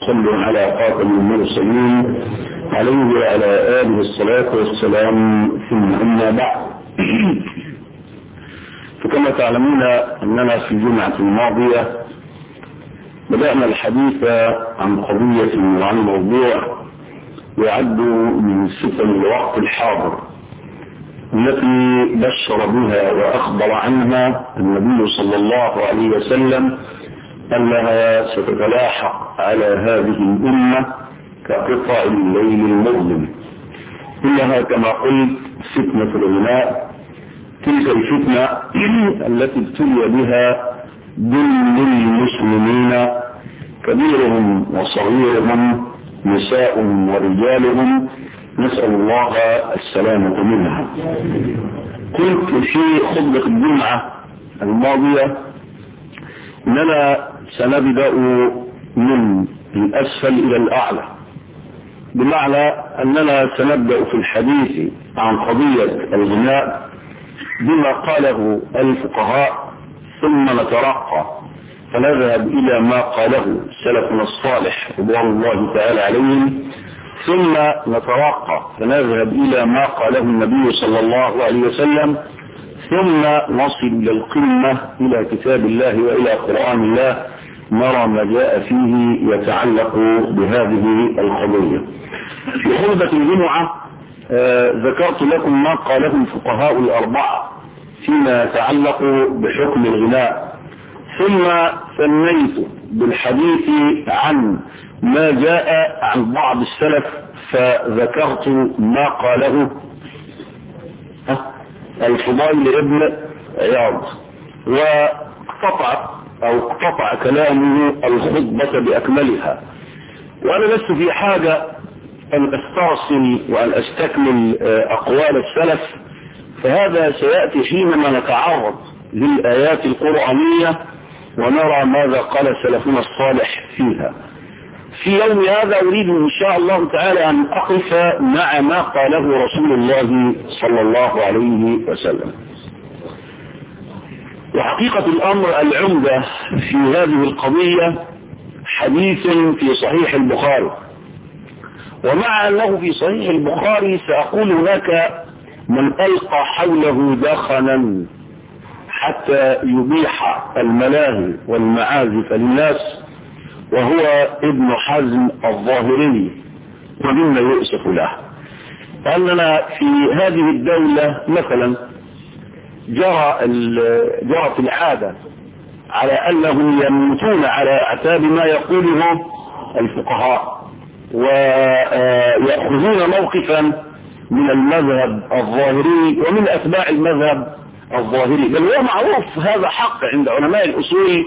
وسلم على خاتم المرسلين عليه وعلى آله الصلاة والسلام، ثم أما بعد. فكما تعلمون أننا في الجمعة الماضية بدأنا الحديث عن قضية وعن موضوع يعد من فتن الوقت الحاضر التي بشر بها وأخبر عنها النبي صلى الله عليه وسلم أنها ستتلاحق على هذه الأمة كقطع الليل المظلم. إنها كما قلت فتنة الغناء، تلك الفتنة التي ابتلي بها جل المسلمين كبيرهم وصغيرهم، نساء ورجالهم، نسأل الله السلامة منها. قلت في خطبة الجمعة الماضية أننا سنبدأ من الأسفل إلى الأعلى، بمعنى أننا سنبدأ في الحديث عن قضية الغناء بما قاله الفقهاء، ثم نترقى فنذهب إلى ما قاله سلفنا الصالح رضوان الله تعالى عليهم، ثم نترقى فنذهب إلى ما قاله النبي صلى الله عليه وسلم، ثم نصل إلى القمة إلى كتاب الله وإلى قرآن الله، نرى ما جاء فيه يتعلق بهذه القضية. في خطبة الجمعة ذكرت لكم ما قاله الفقهاء الأربعة فيما يتعلق بحكم الغناء، ثم ثنيت بالحديث عن ما جاء عن بعض السلف، فذكرت ما قاله الفضيل ابن عياض، واقتطع كلامه الخطبة بأكملها. وأنا لست في حاجة أن أسترسل وأن أستكمل أقوال السلف، فهذا سيأتي حينما نتعرض للآيات القرآنية ونرى ماذا قال سلفنا الصالح فيها. في يوم هذا أريد إن شاء الله تعالى أن أقف مع ما قاله رسول الله صلى الله عليه وسلم. وحقيقة الأمر العمدة في هذه القضية حديث في صحيح البخاري، ومع أنه في صحيح البخاري سأقول هناك من ألقى حوله دخنا حتى يبيح الملاهي والمعازف للناس، وهو ابن حزم الظاهري، ومما يؤسف له أننا في هذه الدولة مثلا جرت العادة على أنهم يموتون على أعتاب ما يقوله الفقهاء، ويأخذون موقفا من المذهب الظاهري ومن أتباع المذهب الظاهري، بل هو معروف هذا حق عند علماء الأصول.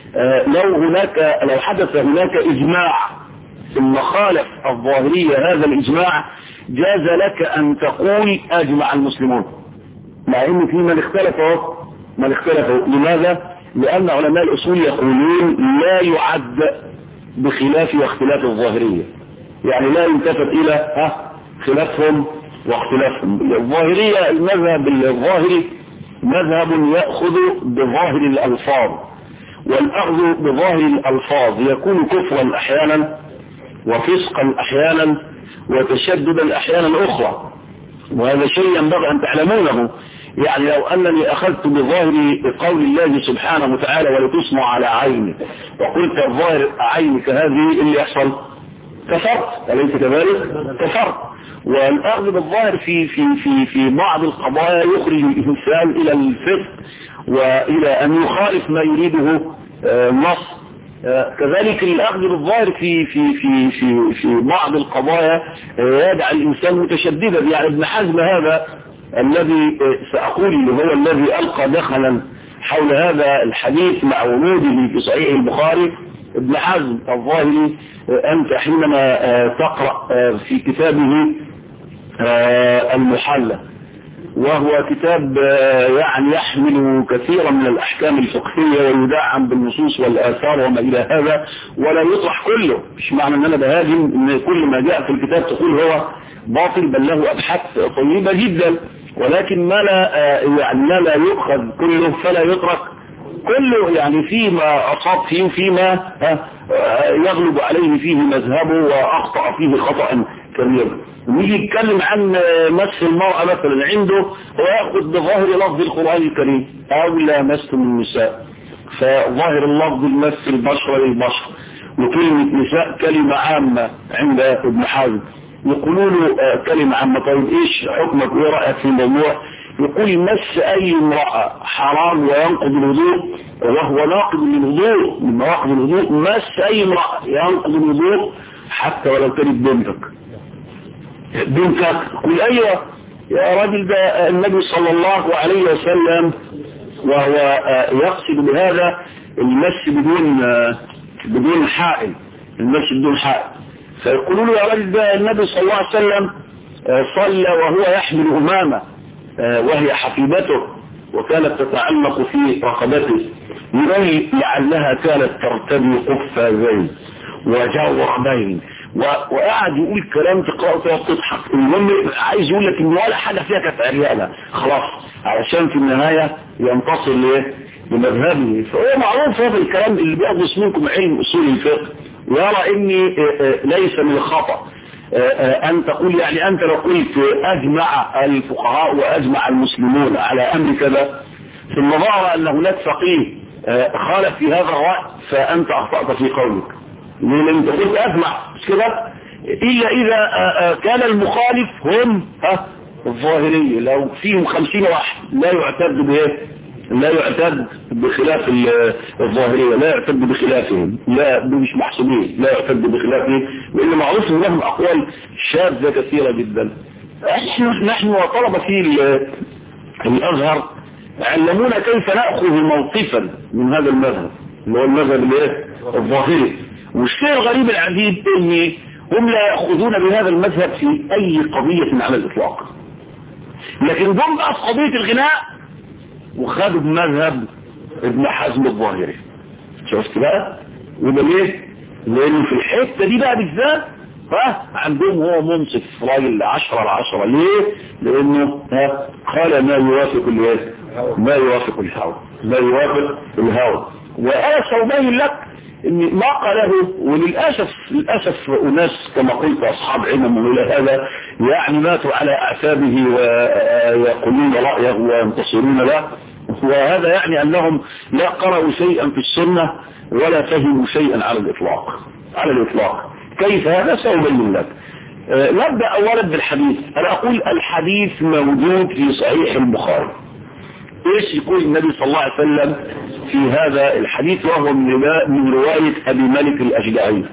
لو حدث هناك إجماع ثم خالف الظاهرية هذا الإجماع، جاز لك أن تقول أجمع المسلمون، مع أن في من اختلفوا. لماذا؟ لأن علماء الأصول يقولون لا يعد بخلاف واختلاف الظاهرية، يعني لا يلتفت إلى خلافهم واختلافهم. الظاهرية المذهب الظاهري مذهب يأخذ بظاهر الألفاظ، والأخذ بظاهر الألفاظ يكون كفرا أحيانا وفسقا أحيانا وتشددا أحيانا أخرى، وهذا شيء ينبغي أن تعلمونه. يعني لو أنني أخذت بظاهر قول الله سبحانه وتعالى ولتصنع على عيني، وقلت الظاهر عينك هذه اللي يحصل كفرت، أليس كذلك؟ كفرت. والأخذ بالظاهر في بعض القضايا يخرج الإنسان إلى الفسق وإلى أن يخالف ما يريده النص. كذلك الأخذ بالظاهر في بعض القضايا يدعى الإنسان متشددا. يعني ابن حزم هذا الذي سأقول هو الذي ألقى دخلا حول هذا الحديث مع وجوده في صحيح البخاري. ابن حزم الظاهري أنت حينما تقرأ في كتابه المحلى، وهو كتاب يعني يحمل كثيرا من الأحكام الفقهية ويدعم بالنصوص والآثار وما إلى هذا، ولا يطرح كله. مش معنى أن أنا بهاجم أن كل ما جاء في الكتاب تقول هو باطل، بل له أبحاث طيبة جدا، ولكن ما لا يؤخذ كله فلا يترك كله يعني فيما أصاب فيه وفيما يغلب عليه فيه مذهبه وأخطأ فيه خطأ كبير. ويجي يتكلم عن مس المرأة مثلا عنده ويأخذ بظاهر لفظ القرآن الكريم أو لامستم النساء، فظاهر اللفظ المس البشرة للبشر، وكلمة نساء كلمة عامة عند ابن حزم، يقولوا له كلمة عامة. طيب ايش حكمك وايه رأيك في الموضوع؟ يقول مس اي امرأة حرام وينقض الوضوء، وهو ناقض للوضوء، من نواقض الوضوء مس اي امرأة ينقض الوضوء حتى ولو كانت بنتك. قل ايوه يا راجل، ده النبي صلى الله عليه وسلم وهو يقصد بهذا المس بدون حائل، المس بدون حائل. فيقولوا له يا راجل، ده النبي صلى الله عليه وسلم صلى وهو يحمل أمامة وهي حفيدته وكانت تتعلق في رقبته، يقول لعلها كانت ترتدي قفازين وجوربين، وقاعد يقول كلام تقرأه وتضحك. المهم عايز يقول لك ان ولا حاجة فيها كانت عريانة خلاص، علشان في النهاية ينتصر لمذهبه. فهو معروف هذا الكلام اللي بيأخذ منكم علم اصول الفقه، ويرى اني ليس من الخطأ ان تقول يعني انت لو قلت اجمع الفقهاء واجمع المسلمون على امر كذا، ثم ظهر ان هناك فقيه خالف في هذا الرأي، فانت اخطأت في قولك. ليه؟ لان تقول اجمع مش كده، الا اذا كان المخالف هم الظاهرية، لو فيهم 50 واحد لا يعتد بايه؟ لا يعتد بخلاف الظاهرية، لا يعتد بخلافهم، لا مش محسوبين، لا يعتد بخلافهم، لأن معروف ان لهم أقوال شاذة كثيرة جدا. نحن وطلبة في الأزهر علمونا كيف نأخذ موقفا من هذا المذهب اللي هو المذهب الظاهري. والشيء الغريب العجيب ان هم لا يأخذون بهذا المذهب في أي قضية على الإطلاق، لكن جم بقى في قضية الغناء وخدوا بمذهب ابن حزم الظاهري. شفت بقى؟ وده ليه؟ لأنه في الحتة دي بقى بالذات عندهم هو منصف راجل 10/10. ليه؟ لأنه قال ما يوافق ما يوافق الهوى، ما يوافق الهوى. وأنا سأبين لك ان ما قاله، وللأسف أناس كما قلت أصحاب علم إلى هذا يعني ماتوا على أعتابه ويقولون رأيه وينتصرون له، وهذا يعني أنهم لا قرأوا شيئا في السنة ولا فهموا شيئا على الإطلاق. كيف هذا؟ سأبين لك. نبدأ أولا بالحديث. أنا أقول الحديث موجود في صحيح البخاري. ايش يقول النبي صلى الله عليه وسلم في هذا الحديث، وهو من رواية ابي مالك الاشجعي.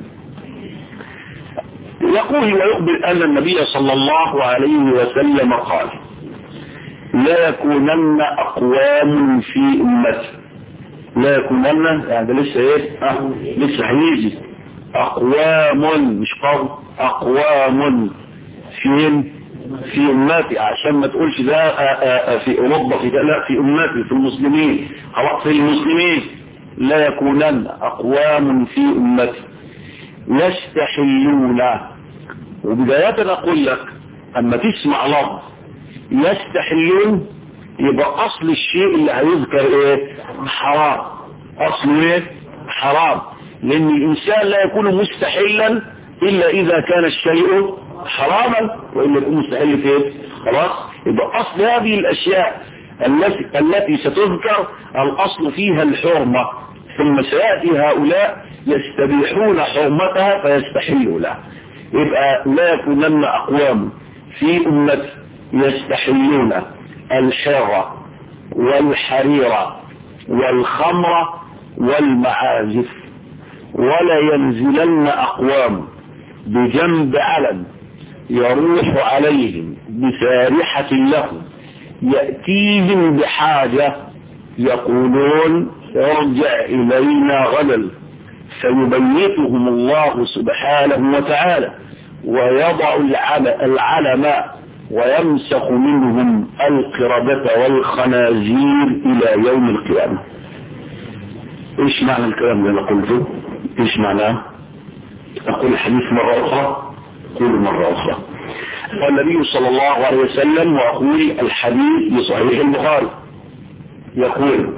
يقول ويخبر ان النبي صلى الله عليه وسلم قال: لا يكونن اقوام في امتي. لا يكونن يعني لسه ايه؟ لسه هيجي. اقوام مش قوم، اقوام في امتي، عشان ما تقولش ده في اوروبا، في ده لا، في امتي، في المسلمين، خلاص في المسلمين. لا يكونن اقوام في امتي يستحلون. وبداية اقول لك اما تسمع لفظ يستحلون يبقى اصل الشيء اللي هيذكر ايه؟ حرام. اصله ايه؟ حرام، لان الانسان لا يكون مستحلا الا اذا كان الشيء حراما، وإلا يكون مستحيل فيه. خلاص، يبقى أصل هذه الأشياء التي ستذكر الأصل فيها الحرمة، ثم سيأتي هؤلاء يستبيحون حرمتها فيستحلوا لها. يبقى لا يكونن أقوام في أمتي يستحلون الحرة والحرير والخمر والمعازف، ولا ينزلن أقوام بجنب علم يروح عليهم بسارحة لهم يأتيهم بحاجة يقولون ارجع إلينا غدا، فيبيتهم الله سبحانه وتعالى ويضع العلم ويمسخ منهم القردة والخنازير إلى يوم القيامة. ايش معنى الكلام اللي قلته؟ ايش معناه؟ أقول الحديث مرة أخرى، أقول مرة أخرى. والنبي صلى الله عليه وسلم، وأقول الحديث بصحيح البخاري، يقول: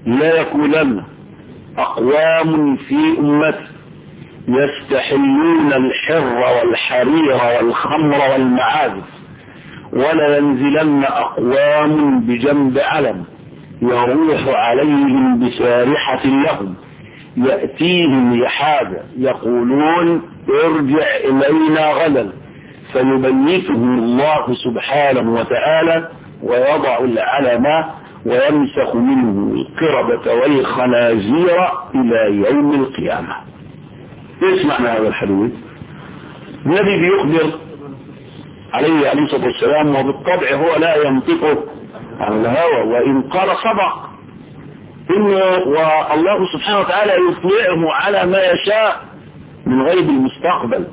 لا يكونن أقوام في أمتي يستحلون الحر والحرير والخمر والمعازف، ولا ينزلن أقوام بجنب علم يروح عليهم بسارحة لهم يأتيهم لحاجة يقولون ارجع إلينا غدا، فيبيتهم الله سبحانه وتعالى ويضع العلم ويمسخ منه القردة والخنازير إلى يوم القيامة. اسمعنا هذا الحديث. النبي بيخبر عليه الصلاة والسلام، وبالطبع هو لا ينطق عن الهوى، وإن قال صدق، إنه والله سبحانه وتعالى يطلعه على ما يشاء من غيب المستقبل،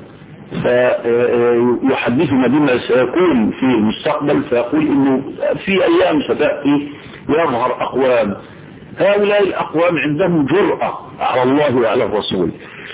فيحدثنا بما سيكون في المستقبل، فيقول إنه في أيام ستأتي يظهر أقوام، هؤلاء الأقوام عندهم جرأة على الله وعلى الرسول،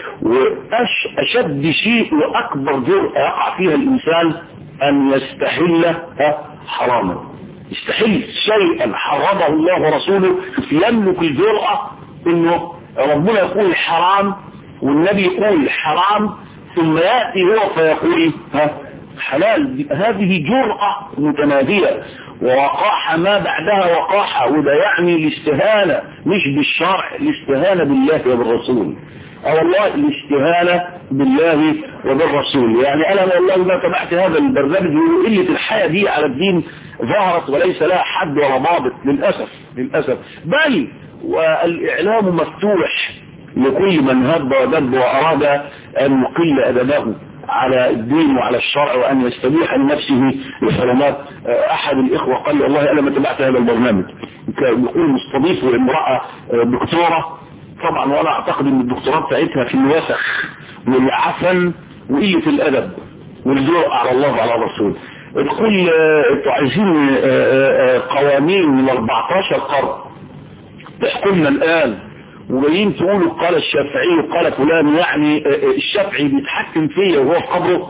وأشد شيء وأكبر جرأة يقع فيها الإنسان أن يستحل حراما، يستحل شيئا حرمه الله ورسوله، يملك الجرأة إنه ربنا يقول حرام والنبي يقول حرام، ثم يأتي هو فيقول حلال. هذه جرأة متنادية، ووقاحة ما بعدها وقاحة، وده يعني الاستهانة مش بالشرع، الاستهانة بالله وبالرسول، او الله الاستهانة بالله وبالرسول. يعني انا والله ما تبعت هذا البرنامج وقلة الحياة دي على الدين ظهرت وليس لها حد ولا ضابط للأسف، بل والإعلام مفتوح لكل من هب ودب وأراد أن يقل أدبه على الدين وعلى الشرع وأن يستبيح لنفسه الحرمات. أحد الإخوة قال لي والله أنا ما تبعت هذا البرنامج، يقول مستضيف امرأة دكتورة، طبعا وأنا أعتقد أن الدكتوراه بتاعتها في الوسخ والعفن وقلة الأدب والجرأة على الله وعلى الرسول. تقول انتوا عايزين قوانين من 14 قرن تحكمنا الآن، وجايين تقولوا قال الشافعي وقال فلان، يعني الشافعي بيتحكم فيا وهو في قبره.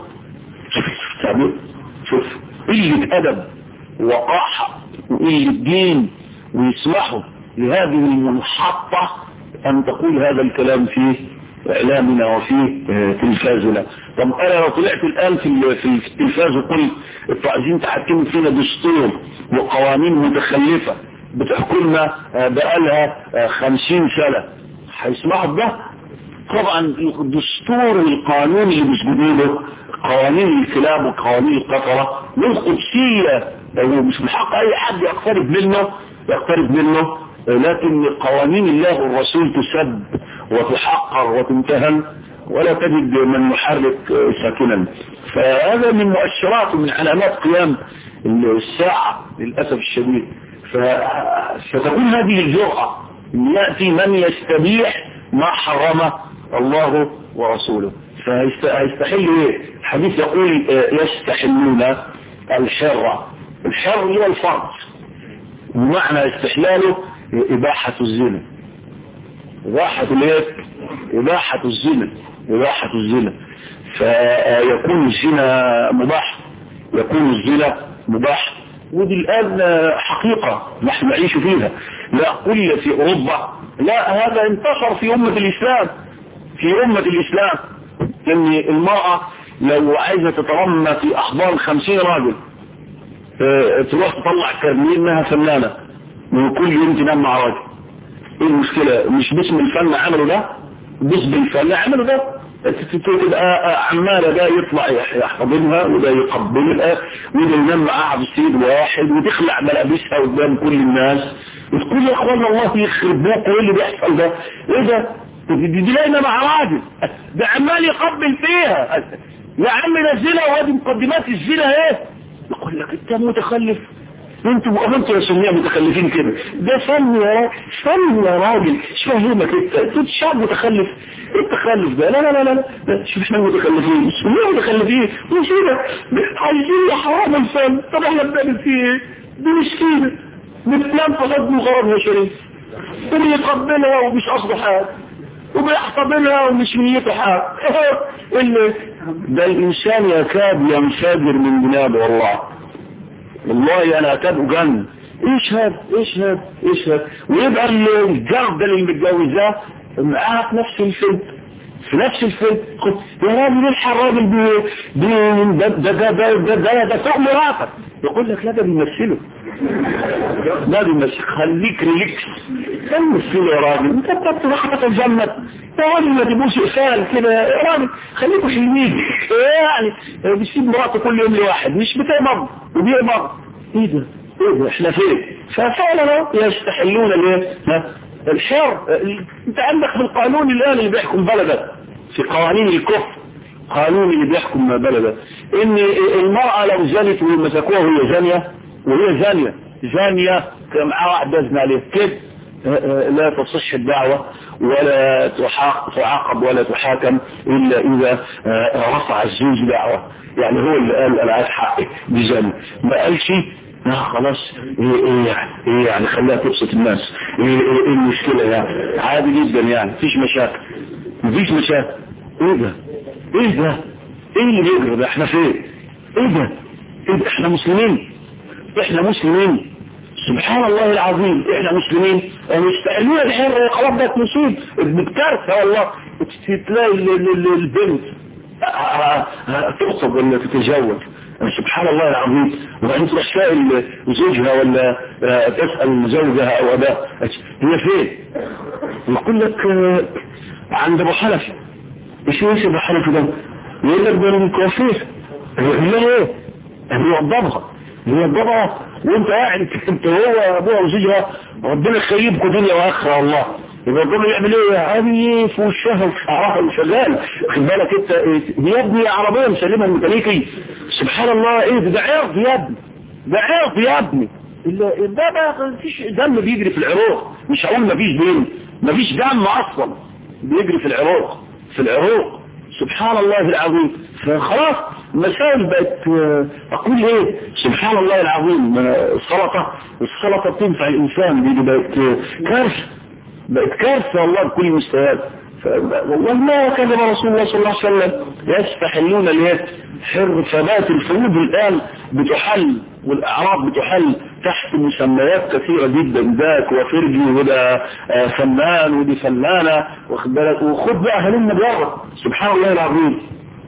شوف قلة أدب وقاحة وقلة دين، ويسمحوا لهذه المنحطة أن تقول هذا الكلام في إعلامنا وفي تلفازنا. طب أنا لو طلعت الآن في التلفاز وقلت انتوا عايزين تحكموا فينا دستور وقوانين متخلفة بتحكمنا بقالها 50 سنة، هيسمعوا بده؟ طبعا الدستور والقانون اللي بيسجدوا له قوانين الكلاب وقوانين القطرة والقدسية، مش من حق أي حد يقترب منه، لكن قوانين الله والرسول تسب وتحقر وتمتهن، ولا تجد من يحرك ساكنا. فهذا من مؤشرات ومن علامات قيام الساعة للأسف الشديد. فستكون هذه الجرأة أن يأتي من يستبيح ما حرم الله ورسوله، فيستحل ايه؟ الحديث يقول يستحلون الحر هو الفرج، بمعنى استحلاله إباحة الزنا، إباحة الزنا، فيكون الزنا مباح، ودي الآن حقيقة نحن نعيش فيها. لا قل في أوروبا، لا هذا انتشر في أمة الإسلام، إن المرأة لو عايزة تترمى في أحضان 50 راجل تروح تطلع كرنين انها فنانة وكل يوم تنام مع راجل. ايه المشكلة؟ مش باسم الفن عملوا ده، باسم الفن عملوا ده، تبقى عمالة ده يطلع يحضنها وده يقبلها وده ينام معها في سيد واحد وتخلع ملابسها قدام كل الناس وتقول يا اخوان الله يخرب بوك، وايه اللي بيحصل ده؟ ايه ده؟ دي لاقينا مع راجل ده عمال يقبل فيها، يا عم نزلها وادي مقدمات الزنا ايه؟ يقول لك انت متخلف، انتوا يا سنية متخلفين كده، ده فن يا راجل، مش فاهمك انت شعب متخلف، التخلف ده لا شوف احنا متخلفين، السنية متخلفين مش كده، عايزين يا حرام الفن. طب احنا بنعمل فيه ايه؟ دي مش كده، بتنام فقط مغرب يا شريف، وبيقبلها ومش قصده حاجه، وبيحتضنها ومش نيته حاجه. ده الانسان يكاد ينفجر من جنابه، والله انا اكاد اجن ايش هذا ويبقى الجرد اللي متجوزاه معاها في نفس الفيلم يا راجل الحق الراجل ده فوق مراتك، يقول لك لا ده بيمثله خليك ريليكس بيمثله يا راجل، انت بتروح تتجمد يا راجل ما تبوش اقفال كده يا راجل، خليكوا حلوين يعني بيسيب مراته كل يوم لواحد مش بتقبض وبيقبض ايه ده احنا فين؟ ففعلا يستحلون الحر. انت عندك في القانون الان اللي بيحكم بلدك، في قوانين الكفر قانون اللي بيحكم بلدك، ان المرأة لو زنت ومسكوها وهي زانية كان معها واحد دازن عليه كده لا تصح الدعوة ولا تعاقب ولا تحاكم الا اذا رفع الزوج دعوة، يعني هو اللي قال انا عايز حقي بزن، ما قالش خلاص ايه يعني خليها تبسط الناس، ايه المشكلة يعني عادي جدا يعني مفيش مشاكل. ايه ده ايه اللي بيجري ده؟ احنا فين؟ ايه ده احنا مسلمين سبحان الله العظيم، احنا مسلمين ومستقلين الحر خلاص ده نصيب بكارثة والله. تلاقي البنت تخطب ولا تتجوز سبحان الله العظيم، وبعدين تروح تسأل زوجها ولا تسأل زوجها او اباها هي فين؟ يقول لك عند ابو حنفي. ايش ابو حنفي ده؟ يقول لك ده الكوافير. يقول له ايه؟ بيوضبها وانت قاعد انت هو ابوها وزوجها ربنا يخيبكم دنيا واخره والله. يبقى الراجل يعمل ايه؟ عادي في وشها وشعرها وشغال، خد بالك انت يا ابني عربيه مسلمها الميكانيكي سبحان الله ايه ده عرض يا ابني ده ما فيش دم بيجري في العروق، مش هقول مفيش دم اصلا بيجري في العروق سبحان الله العظيم. فخلاص المسائل بقت اقول ايه سبحان الله العظيم. السلطه بتنفع الانسان دي بقت كارثه والله بكل المستويات. والله ما كذب رسول الله صلى الله عليه وسلم يستحلون حر فبات الفروض الان بتحل والاعراض بتحل تحت مسميات كثيره جدا، ذاك وفرجي وده فنان ودي فنانه واخد بالك، وخد بقى هلم بره سبحان الله العظيم.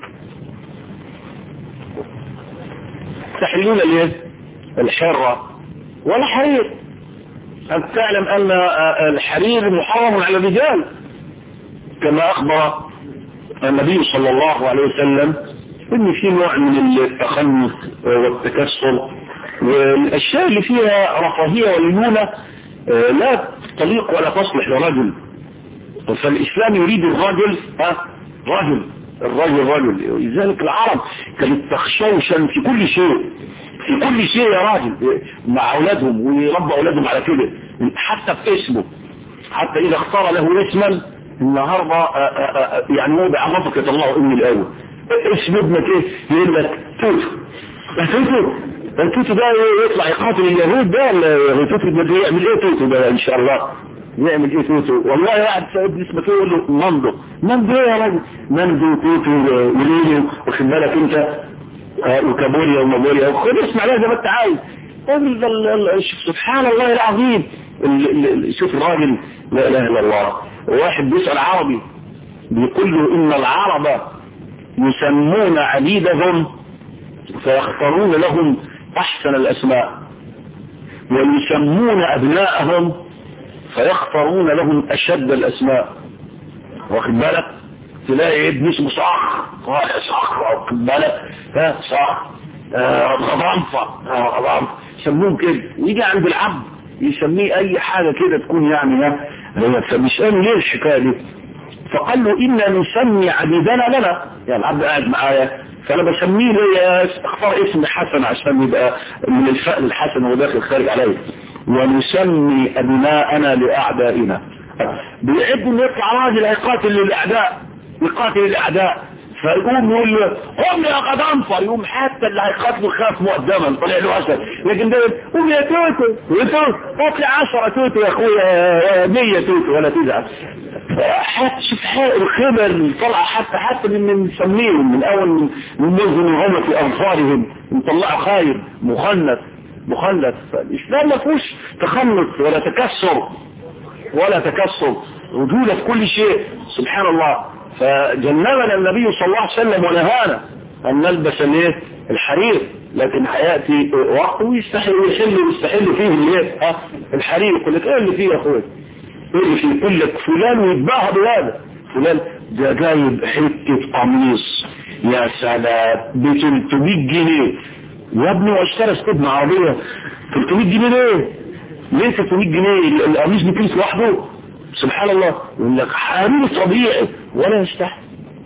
يستحلون الحره ولا حرير. أن تعلم أن الحرير محرم على الرجال كما أخبر النبي صلى الله عليه وسلم إن في نوع من التخنث والتكسر والأشياء اللي فيها رفاهية والليونة لا تليق ولا تصلح لرجل. فالإسلام يريد الرجل لذلك العرب كانت تخشوشا في كل شيء يا راجل مع أولادهم ويربوا أولادهم على كده، حتى في اسمه، حتى إذا اختار له اسما النهاردة يعني هو بعرفك يطلعه إني الأول اسم ابنك إيه؟ يقول لك توتو ده يطلع يقاتل اليهود ده توتو ده يعمل إيه توتو ده إن شاء الله يعمل إيه توتو؟ والله واحد ابن اسمه يقول له مندو يا راجل مندو توتو وليلو واخد بالك أنت وكابوريا ومابوريا وخد اسمع لها زي ما انت عايز. سبحان الله العظيم. شوف الراجل لا اله الا الله، واحد بيسأل عربي بيقول له ان العرب يسمون عبيدهم فيختارون لهم احسن الاسماء ويسمون ابناءهم فيختارون لهم اشد الاسماء، واخد بالك؟ تلاقي ابن اسمه صخر واخد بالك صخر غضنفة يسموهم كده، ويجي عند العبد يسميه اي حاجة كده تكون يعني فبيسألوا ليه الحكاية دي؟ فقال له إنا نسمي عبيدنا لنا، يعني العبد قاعد معايا فأنا بسميه لي اختار اسم حسن عشان يبقى من الفأل الحسن وداخل خارج عليه، ونسمي أبناءنا لأعدائنا. بيعد انه يطلع راجل يقاتل الأعداء فيقوم يقول له قم يا غضنفر، يقوم حتى اللي هيقاتله خاف مقدما طلع له أسد، لكن ده قوم يا توتو اطلع 10 توتو يا اخويا 100 توتو ولا تزعل. حتى شوف الخبر طلع حتى من مسميهم من اول من نظم هم في اظفارهم نطلعوا خاير مخنث مخلد. فالإسلام ما فيهوش تخلط ولا تكسر وجوده في كل شيء سبحان الله. فجنبنا النبي صلى الله عليه وسلم ونهانا أن نلبس الحرير، لكن هياتي وقت ويستحل فيه الحرير. يقول لك ايه اللي فيه يا اخويا؟ ايه اللي فيه؟ يقول لك فلان ويتباهى بهذا، فلان ده جايب حته قميص يا سلام ب 300 جنيه يا ابني، واشترى استبنى عربيه 300 جنيه ليه 300 جنيه؟ القميص بكيس لوحده سبحان الله. يقول لك حرير طبيعي ولا يستحي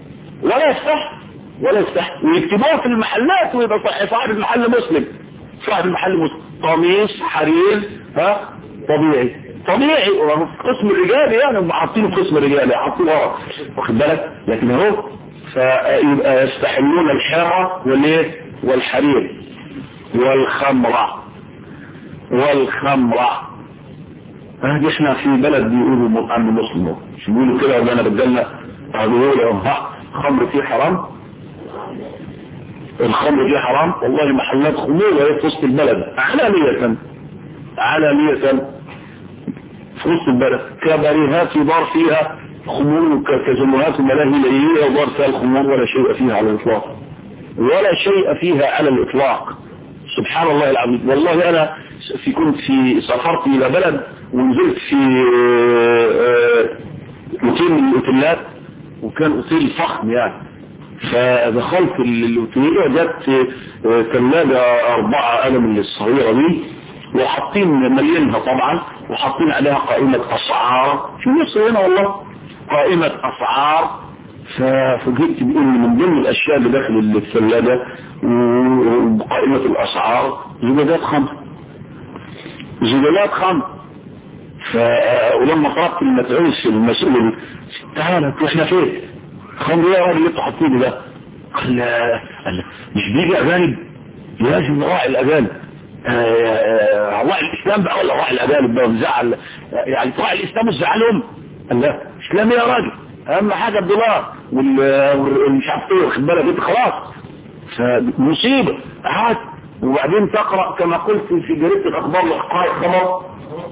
ويكتبوها في المحلات، ويبقى صاحب المحل مسلم، قميص حرير طبيعي قسم الرجال، يعني هم حاطينه في قسم الرجال حاطينه ورا واخد بالك. لكن اهو فيبقى يستحلون الحرة والحرير والخمرة دي احنا في بلد بيقولوا عن مسلم، مش بيقولوا كده ولا انا رجالنا بيقولوا خمر فيه حرام، الخمر دي حرام والله. محلات خمور وهي في وسط البلد علانية في وسط البلد، كباريهات يدار فيها خمور كزمهات وملاهي ليلية ودار فيها الخمور ولا شيء فيها على الإطلاق سبحان الله العظيم. والله أنا كنت سافرت إلى بلد ونزلت في أوتيل من الأوتيلات، وكان أوتيل فخم يعني. فدخلت الاوتيل وجدت ثلاجة 4 قلم الصغيرة دي، وحاطين مليانها طبعا، وحاطين عليها قائمة أسعار في مصر هنا والله، قائمة أسعار. ففوجئت بأن من ضمن الأشياء اللي داخل الثلاجة وقائمة الأسعار زجاجات خمر. ولما طلبت المتعوس المسؤول تعالى احنا فين خمر يا راجل اللي انتوا حاطينه ده؟ قال مش بيجي اجانب لازم نراعي الاجانب. راعي الاسلام بقى ولا راعي الاجانب بقى؟ مزعل يعني تراعي الاسلام وتزعلهم؟ قال لا اسلام يا راجل اهم حاجه الدولار والمش عارف ايه واخد بالك انت خلاص. فمصيبه قعدت وبعدين تقرا كما قلت في جريده الاخبار لحقائق خمر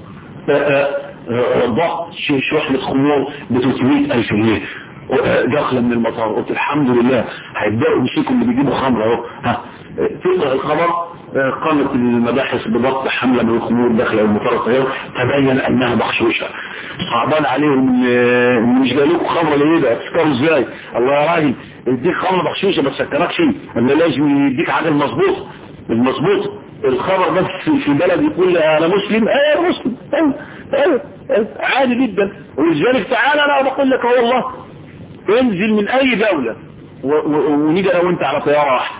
ضغط شحنة خمور ب 300,000 جنيه داخله من المطار. قلت الحمد لله هيبداوا يمسكوا اللي بيجيبوا خمر اهو. تقرا الخبر قامت المباحث بضبط حمله من الخمور داخله المطار، تبين انها بخشوشه. صعبان عليهم مش جاي لكم خمر ليه ده؟ تفكروا ازاي؟ الله يا راجل يديك خمر بخشوشه ما تسكركش، ولا لازم يديك عدد مظبوط الخبر بس في بلد يقول انا مسلم مسلم عادي جدا. ولذلك تعالى انا بقول لك اهو والله انزل من اي دولة ونيجي انا وانت على طيارة واحدة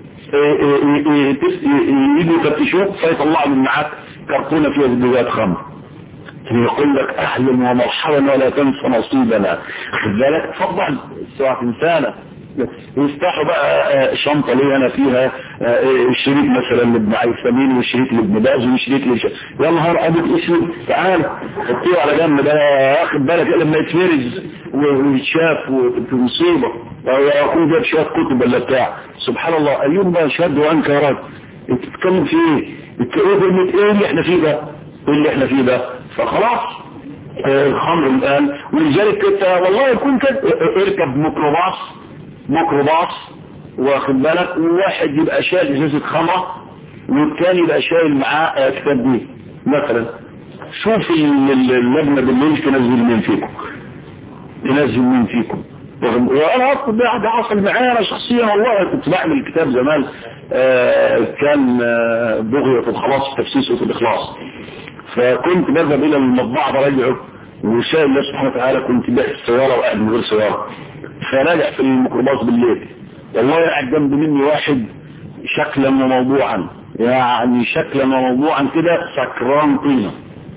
يجوا يفتشوك فيطلعوا من معاك كرتونة فيها زجاجات خمر، يقول لك اهلا ومرحبا ولا تنسى نصيبنا خد بالك اتفضل سواء انسانة. يفتحوا بقى شنطة لي انا فيها الشريك مثلا لابن عيسامين والشريك لابن باز والشريك يا نهار ابيض اسود تعال حطيه على جنب ده واخد بالك لما يتفرز ويتشاف وفي مصيبة ويكون جاب شوية كتب ولا بتاع سبحان الله. ايوم بقى شد وانك يا راجل انت بتتكلم في ايه؟ ايه اللي احنا فيه ده؟ فخلاص الخمر الان. ولذلك انت والله يكون كده اركب ميكروباص واخد بالك، وواحد يبقى شايل ازازه خمره والثاني يبقى شايل معاه كتاب دين مثلا. شوف اللجنه بالليل تنزل مين فيكم. وانا اصلا ده حصل معايا انا شخصيا والله. كنت بعمل كتاب زمان كان بغية الخلاص تفسيس في الاخلاص، فكنت بذهب الى المطبعه براجعه وشايل الله سبحانه وتعالى. كنت باقي السياره وقاعد من غير سياره، فراجع في الميكروباص بالليل والله قاعد جنب مني واحد شكلا وموضوعا كده سكران طينه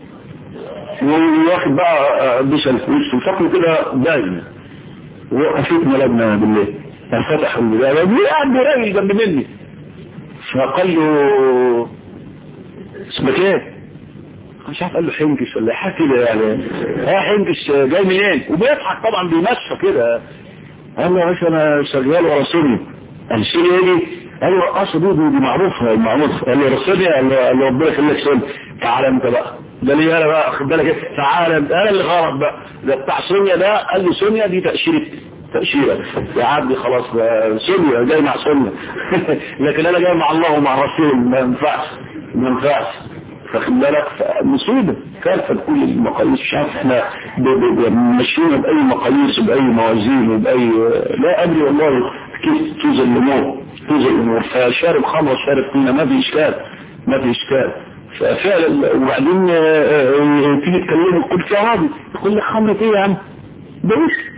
وواخد بقى بشل في وشه وشكله كده باين. وقفتنا لجنه بالليل ففتح الباب قاعد راجل جنب مني فقال له اسمك ايه؟ مش عارف قال له حنكش ولا حاجه كده يعني حنكش جاي منين؟ وبيضحك طبعا بيمشى كده. قال له يا باشا انا شغال ورا سوري. قال سوري ايه؟ قال له رقاصه دي معروفه المعروف. قال له سونيا، قال له ربنا يخليك سونيا، تعالى انت بقى. ده ليه انا بقى، خد بالك ايه، تعالى انت، انا اللي غلط بقى، ده بتاع سونيا ده. قال له سونيا دي تاشيره يا عبدي، خلاص سونيا جاي مع سونيا لكن انا جاي مع الله ومع الرسول، ما ينفعش. فخد بالك، مصيبه كارثه بكل المقاييس. مش عارف احنا ماشيين باي مقاييس وباي موازين وباي، لا ادري والله كيف توزن الامور. فشارب خمر شارب فينا ما في اشكال. ففعلا. وبعدين تيجي تكلمه تقول فيها راضي، يقول لك خمرة ايه يا عم، ده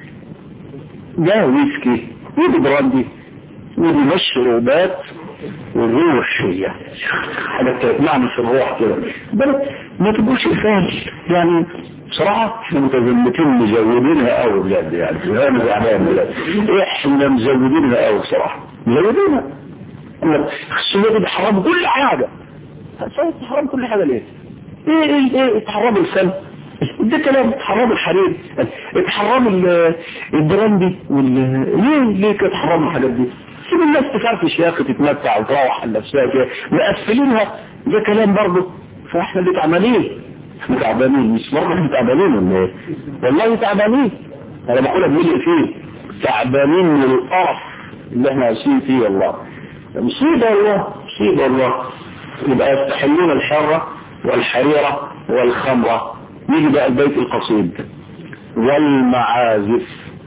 ويسكي ودي براندي ودي مشروبات والروح، هي حاجة معنى في الروح كده. ما تقولش الفهم يعني. بصراحة احنا متزمتين مزودينها قوي بجد يعني. انا زعلان بجد، احنا مزودينها قوي بصراحة، مزودينها. السنة دي حرام كل حاجة. تحرم كل حاجة ليه؟ ايه تحرم السلم، ده كلام. تحرم الحرير، تحرم البراندي ليه كده تحرم الحاجات دي؟ سيب الناس تفرفش يا اخي، تتمتع وتروح على نفسها كده، مقفلينها، ده كلام برضه. فاحنا اللي تعبانين، مش برضه احنا تعبانين ولا ايه؟ والله تعبانين. انا بقولها بملء فيه، تعبانين من القرف اللي احنا عايشين فيه. والله مصيبة والله. يبقى يستحلون الحرة والحريرة والخمرة. يجي بقى البيت القصيد والمعازف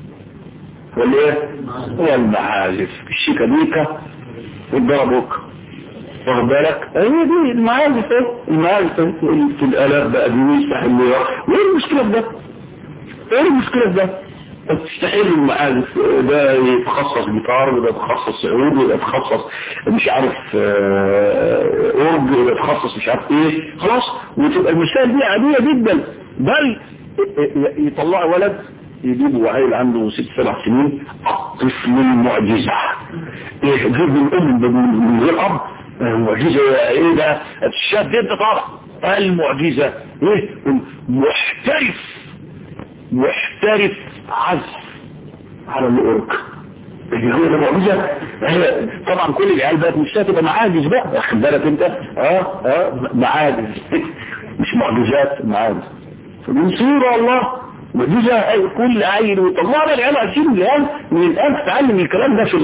والمعازف، الشيكابيكا والدربوك، واخد بالك؟ هي دي المعازف. في الآلات بقى دي يستحلوها. وايه المشكلة في ده؟ تستحيل المعازف ده يتخصص جيتار، وده يتخصص عود، وده يتخصص مش عارف اورج، وده يتخصص مش عارف ايه، خلاص. وتبقى المسائل دي عادية جدا. بل يطلع ولد، يجيبوا عيل عنده 6-7 سنين، الطفل المعجزة، يجيب الام من غير اب، المعجزة ايه ده؟ الشاب ده انت طالع المعجزة ايه؟ محترف عزف على الأورج. هو ده معجزة. طبعا كل العيال بقت مش هتبقى معاجز بقى، واخد بالك انت؟ معاجز مش معجزات، معاجز. فبنصير والله معجزة. كل عيل وطلعنا العيال عايزين من الآن تتعلم الكلام ده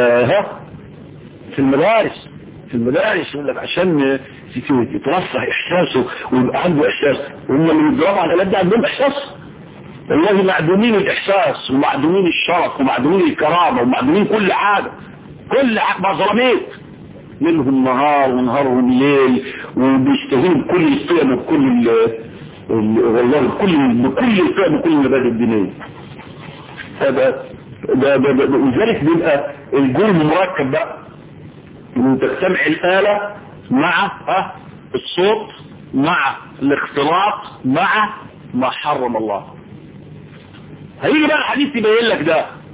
في المدارس يقول لك عشان يترفع احساسه ويبقى عنده احساس. هم اللي بيضربوا على الالات ده عندهم احساس؟ والله معدومين الاحساس ومعدومين الشرف ومعدومين الكرامه ومعدومين كل حاجه مظلمات. ليلهم نهار ونهارهم ليل، وبيشتهون بكل القيم وبكل والله بكل القيم وكل المبادئ الدينيه. ولذلك بيبقى الجرم مركب بقى، ان تجتمع الآلة مع الصوت مع الاختلاط مع ما حرم الله. هيجي بقى الحديث يبين لك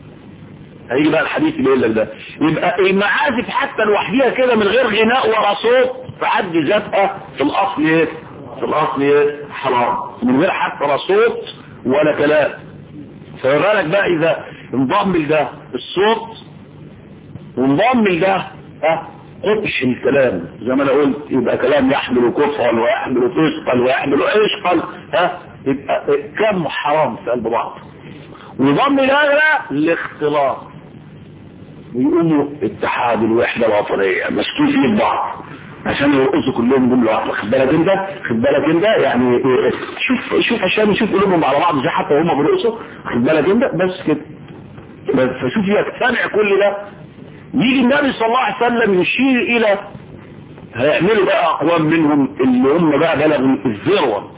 ده. يبقى المعازف حتى لوحديها كده من غير غناء ولا صوت في حد ذاتها في الاصل حرام، من غير حتى لا صوت ولا كلام. فيبقى لك بقى اذا انضم لده الصوت وانضم لده قطش الكلام زي ما انا قلت، يبقى كلام يحمل كفرا ويحمل فسقا ويحمل عشقا، يبقى كم حرام في قلب بعض. وضم هذا الاختلاط، ويقوموا اتحاد الوحدة الوطنية مسكين في بعض عشان يرقصوا كلهم جملة واحدة. خد بالك انت يعني شوف عشان نشوف قلوبهم على بعض زي حتى هم بيرقصوا. خد بالك انت بس كده. فشوف يجتمع كل ده، يجي النبي صلى الله عليه وسلم يشير الى هيعملوا بقى اقوام منهم اللي هم بقى بلغوا الذروة،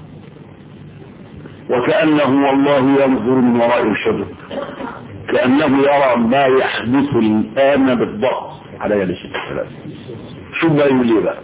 وكأنه والله ينظر من وراء الشجر، كأنه يرى ما يحدث الآن بالضبط عليه السلام. شو بقى يقول لي بقى؟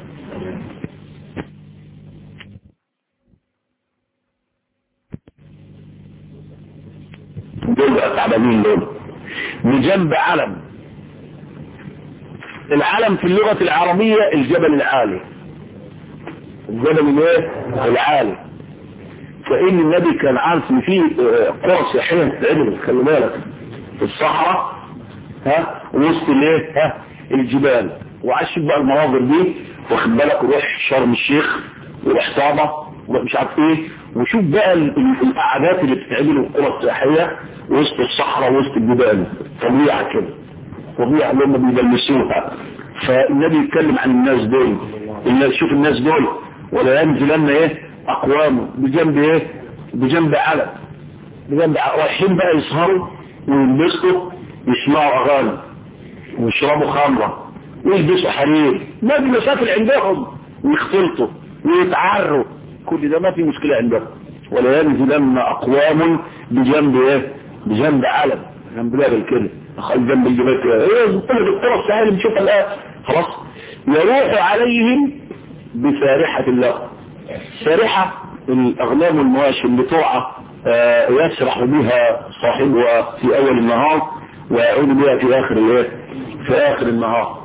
دول بقى تعبانين دول بجنب علم. العلم في اللغة العربية الجبل العالي، الجبل العالي. فإن النبي كان عارف ان في قرى سياحية تتعمل، خلي بالك، في الصحراء وسط الايه الجبال. وعاش بقى المناظر دي، واخد بالك، وروح شرم الشيخ وروح طابة وروح مش عارف ايه، وشوف بقى القعدات اللي بتتعمل القرى السياحيه وسط الصحراء وسط الجبال، طبيعه كده، طبيعه اللي هم بيبلسوها. فالنبي يتكلم عن الناس دول، شوف الناس دول، ولا ينزلن اقوام بجنب علم، رايحين بقى يسهروا وينبسطوا، يسمعوا اغاني ويشربوا خمره ويلبسوا حرير، ما في مشاكل عندهم، ويختلطوا ويتعروا، كل ده ما في مشكله عندهم. ولا ينزلن اقوام بجنب علم، جنب جبل كده، جنب الجبال كده، كل القرى السهله اللي بنشوفها الان خلاص. يروح عليهم بسارحه الله. سارحه الاغلام والمواشي اللي تقع يسرح بها صاحبها في اول النهار ويعود بها في اخر النهار.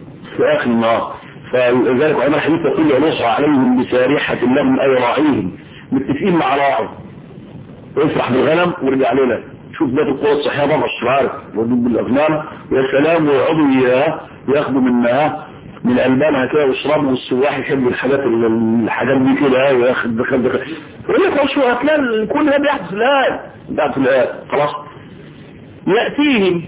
فلذلك عمر حديث يقول ينصر عليهم بسارحة لهم اي راعيهم، متفقين مع راعي يسرح بالغنم ويرجع لنا. شوف بيت القوة الصحية بابا الشعار ودود بالاغنام، ويا سلام، ويقعدوا ياخدوا منها من البانها كده ويشربوا، والسواح يحبوا الحاجات دي كده، وياخد دخل يقول لك شو هتلاقي كل ده بيحدث الان خلاص. ياتيهم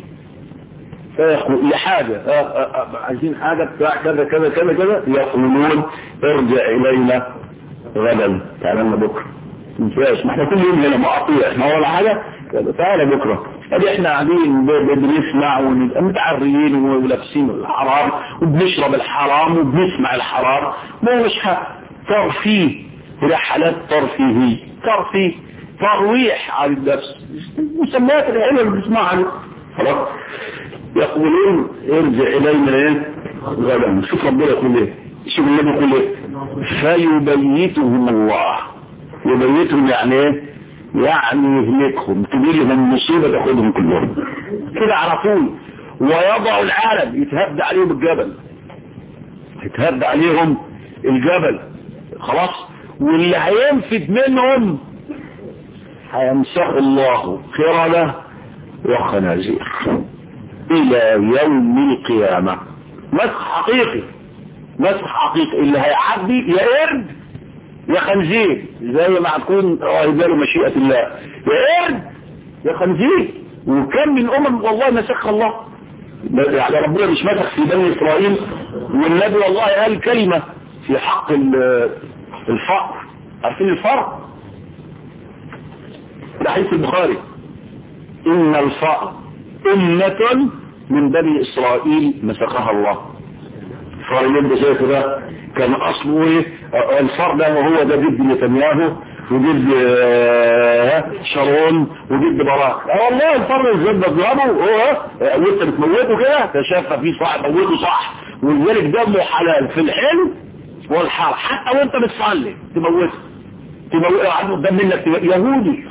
لحاجة عايزين حاجة بتاع كذا كذا كذا كذا، يقولون ارجع إلينا غدا، تعالى بكرة. مفيش، ما احنا كل يوم هنا معطية، احنا ولا حاجة، تعالى بكرة. ادي احنا قاعدين بنسمع ونبقى متعريين ولابسين الحرام وبنشرب الحرام وبنسمع الحرام، ما مش ترفيه، رحلات ترويح على النفس، مسميات العلم اللي بنسمعها خلاص. يقولون ارجع الينا غدا. شوف ربنا يقول ايه، شوف النبي يقول ايه، فيبيتهم الله. يبيتهم يعني ايه؟ يعني يهلكهم، تجي لهم مصيبه تاخذهم كلهم كده على طول. ويضع العالم، يتهد عليهم الجبل خلاص. واللي هينفد منهم هيمسح الله قردة وخنازير الى يوم القيامة. مسح حقيقي اللي هيعدي يا قرد يا خنزير، زي ما هتكون رجال مشيئة الله، يا قرد يا خنزير. وكم من والله مسخ الله، يعني ربنا مش مسخ في بني اسرائيل، والنبي والله قال كلمة في حق الفقر. عارفين الفقر؟ ده حديث البخاري، إن الفقر أمة من بني إسرائيل مسخها الله. فاليوم ده شايفه ده كان أصله إيه؟ الفقر ده وهو ده ضد نتنياهو وضد شارون وضد براك. والله الفقر الزبد بضربه وانت بتموته كده تشافى فيه صح، موته صح، ولذلك دمه حلال في الحلو والحرام، حتى وانت بتصلي تموته عنه قدام منك يهودي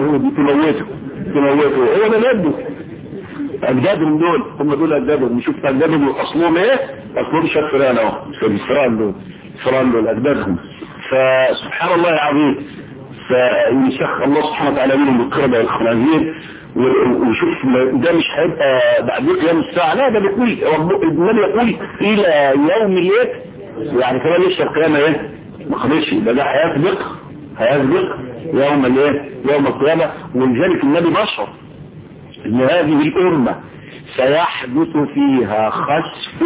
تموته. هو ده نبده اجدادهم دول، هم دول اجدادهم. نشوف اجدادهم اصلهم ايه، اصلهم شفران اهو، الفران دول اجدادهم. فسبحان الله العظيم، فيشخ الله سبحانه وتعالى منهم القردة والخنازير. وشوف ده مش هيبقى بعد قيام الساعه، لا ده بيقول النبي يقول الى يوم الليل، يعني كمان لسه القيامه ايه ما خلصش، ده هيسبق يوم القيامه. ولذلك النبي بشر ان هذه الامه سيحدث فيها خسف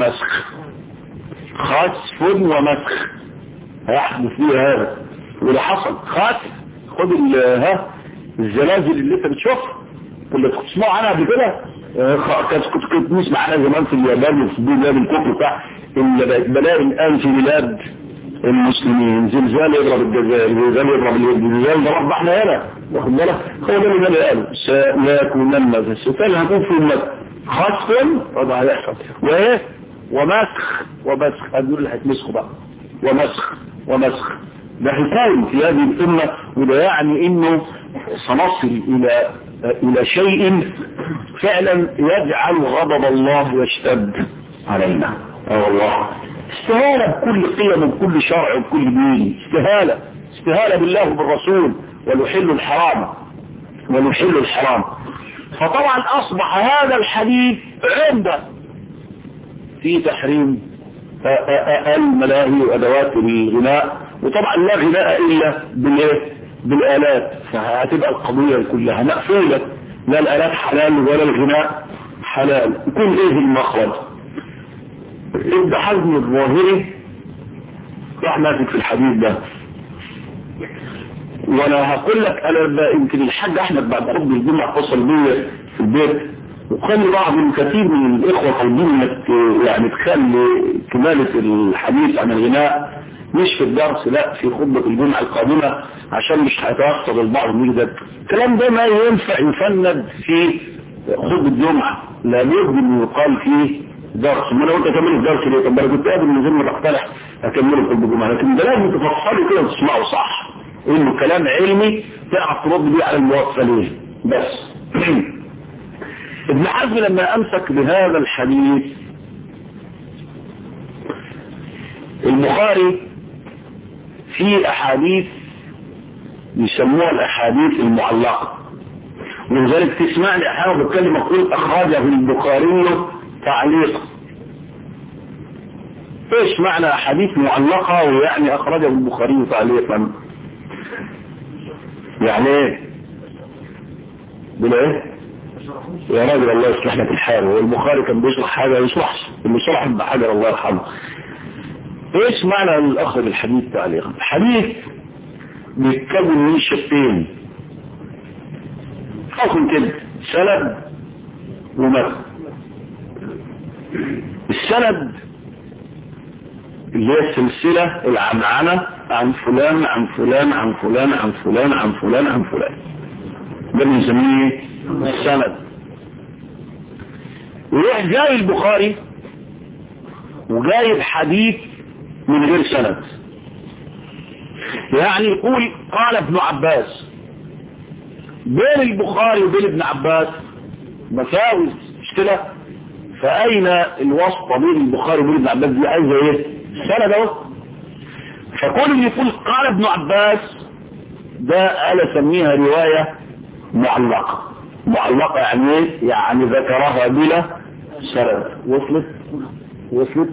ومسخ، هيحدث فيها هذا، وده حصل خسف. خد الزلازل اللي انت بتشوفها كنت تسمعوا عنها قبل كده، كنت نسمع عنها زمان في اليابان وفي بلاد الكفر بتاع اللي بقت بلاقي الان في بلاد المسلمين، زلزال يضرب الجزائر، زلزال يضرب الجزائر، ضرب احنا هنا، واخد بالك؟ هو ده اللي قال سيكونن في السفال، هنكون في المسخ، خسف وده هيحصل، وايه ومسخ هدول اللي هيتمسخوا بقى، ومسخ ده حكاية في هذه الأمة. وده يعني انه سنصل الى شيء فعلا يجعل غضب الله يشتد علينا. والله استهالة بكل قيم وبكل شرع وبكل دين، استهالة بالله وبالرسول، ونحل الحرام. فطبعا اصبح هذا الحديث عمدة في تحريم الملاهي وادوات الغناء، وطبعا لا غناء الا بالالات، فهتبقى القضية كلها مقفولة، لا الالات حلال ولا الغناء حلال. يكون ايه المخرج؟ ابن حزم الظاهري راح ماسك في الحديث ده، وانا هقول لك انا يمكن الحاج احمد بعد خطبه الجمعه اتصل بيا في البيت وقال لي بعض الكثير من الاخوه طالبين انك يعني تخلي كماله الحديث عن الغناء مش في الدرس، لا في خطبه الجمعه القادمه عشان مش هيتاثر البعض من ده. الكلام ده ما ينفع يفند في خطبه الجمعه، لابد انه يقال فيه درس. ما انا قلت اكمله في درس ليه؟ طب انا كنت قادر من غير ما بقترح اكمله في خطبه الجمعه، لكن ده لازم تفصلوا كده وتسمعوا صح، انه كلام علمي تعرف ترد بيه على الموصلين بس. ابن حزم لما امسك بهذا الحديث، البخاري في احاديث يسموها الاحاديث المعلقة، ولذلك تسمعني احيانا بتكلم اقول اخرجه البخاري تعليقا. ايش معنى احاديث معلقة ويعني اخرجه البخاري تعليقا؟ يعني ايه؟ بلا ايه؟ يا راجل الله يصلح لك الحال، والبخاري كان بيشرح حاجة يصلحش، اللي شرح ابن حجر الله يرحمه. ايش معنى الاخذ الحديث تعليقا؟ الحديث بيتكون من شقين، حكم كده سند ومتن. السند اللي هي السلسلة العنعنة عن فلان عن فلان عن فلان عن فلان عن فلان عن فلان، ده بنسميه السند. ويروح جاي البخاري وجايب حديث من غير سند، يعني يقول قال ابن عباس، بين البخاري وبين ابن عباس مساوي مش كده؟ فأين الواسطة بين البخاري وبين ابن عباس؟ دي عايزة ايه؟ سند اهو. فكل اللي يقول قال ابن عباس ده انا اسميها رواية معلقة. معلقة يعني ايه؟ يعني ذكرها بلا سند. وصلت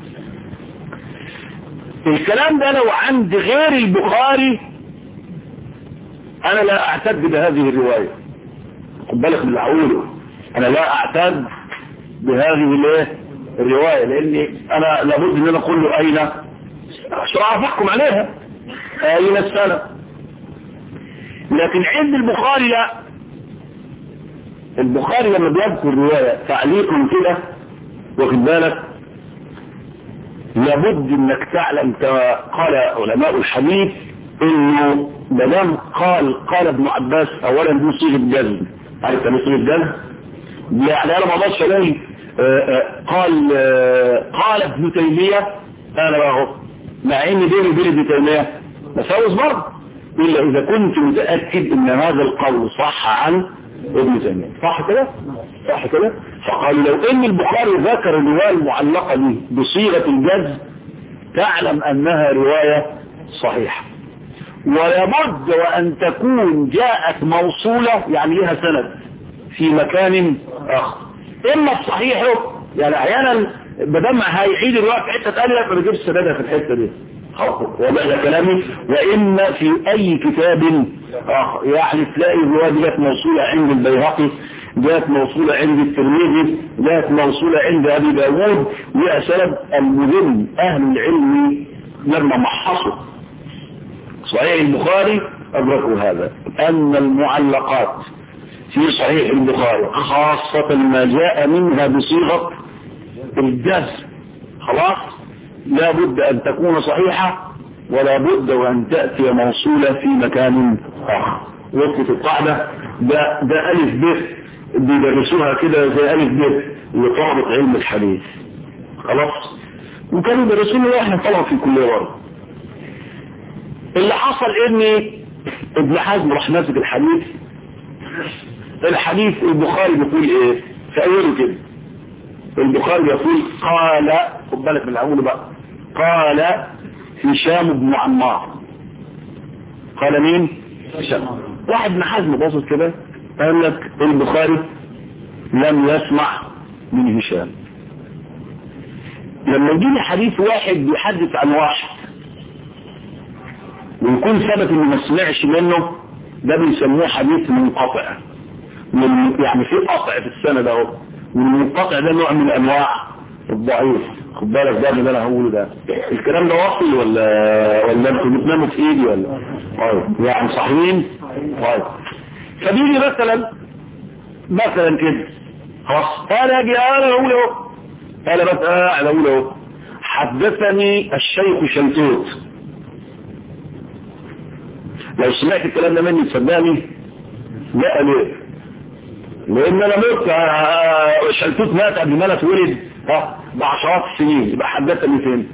الكلام ده لو عند غير البخاري انا لا اعتد بهذه الرواية، خد بالك من اللي هقوله، انا لا اعتد بهذه الرواية، لاني انا لابد ان انا اقول له اين عشان اعرف احكم عليها اين السنة. لكن عند البخاري لا، البخاري لما بيذكر الرواية تعليقا كده واخد بالك، لابد انك تعلم كما قال علماء الحديث انه مدام قال ابن عباس اولا دي صيغه جزم. عارف ايه صيغه جزم؟ يعني انا ما اقدرش الاقي قال ابن تيميه انا بقى مع ان بيني وبين ابن تيميه مساوس برضه، الا اذا كنت متاكد ان هذا القول صح عن ابن تيميه. صح كده؟ فقال لو ان البخاري ذكر الروايه المعلقه دي بصيغه الجزم تعلم انها روايه صحيحه، ولابد وان تكون جاءت موصوله يعني لها سند في مكان اخر، اما الصحيح يعني احيانا بدل ما هيعيد الروايه في حته ثانيه ما بيجيبش سندها في الحته دي وبعد كلامي، واما في اي كتاب اخر يعني تلاقي الروايه دي جت موصوله عند البيهقي، جاءت موصولة عند الترمذي، جاءت موصولة عند أبي داود، لها سبب المهم أهل العلم لما محصوا صحيح البخاري أدركوا هذا، أن المعلقات في صحيح البخاري خاصة ما جاء منها بصيغة الجزم خلاص لا بد أن تكون صحيحة ولا بد وأن تأتي موصولة في مكان آخر. وقت القاعدة ده ألف ب بيدرسوها كده زي ألف ب لطلبة علم الحديث خلاص، وكانوا يدرسونا احنا طبعا في كل مرة. اللي حصل ان ابن حزم راح ماسك الحديث البخاري بيقول ايه في اوله كده، البخاري يقول قال، خد بالك من العمود بقى، قال هشام بن عمار. قال مين؟ هشام. واحد ابن حزم باصص كده قال لك البخاري لم يسمع من هشام. لما يجيني حديث واحد بيحدث عن واحد ويكون ثبت انه ما سمعش منه، ده بيسموه حديث منقطع. يعني في قطع في السند اهو، والمنقطع ده نوع من انواع الضعيف. خد بالك ده اللي انا هقوله ده، الكلام ده واصل ولا انتوا بتناموا في ايدي ولا؟ طيب يعني صحيحين. طيب فبيجي مثلا كده خلاص، انا اجي انا اقول اهو، انا بس قاعد اقول اهو حدثني الشيخ شلتوت. لو سمعت الكلام ده مني تصدقني؟ لا. ليه؟ لان انا مت. شلتوت مات قبل ما انا اتولد بعشرات السنين، يبقى حدثني فين؟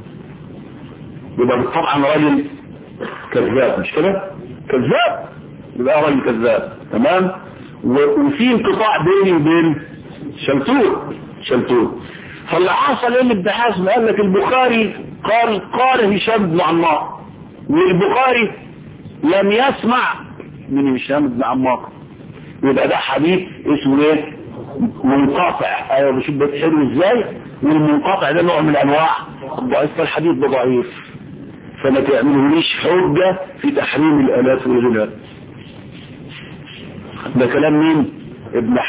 يبقى طبعا راجل كذاب، مش كده؟ كذاب، يبقى راجل كذاب. تمام. وفي انقطاع بيني وبين شلتوت. فاللي حصل ان ابن حزم قال لك البخاري قال هشام بن عمار، والبخاري لم يسمع من هشام بن عمار، يبقى ده حديث اسمه ايه؟ منقطع. ايوه بشوف بتحلو ازاي. والمنقطع ده نوع من انواع الضعيف، فالحديث ده ضعيف، فما تعملوليش حجه في تحريم الالات والغلات. ده كلام مين؟ ابن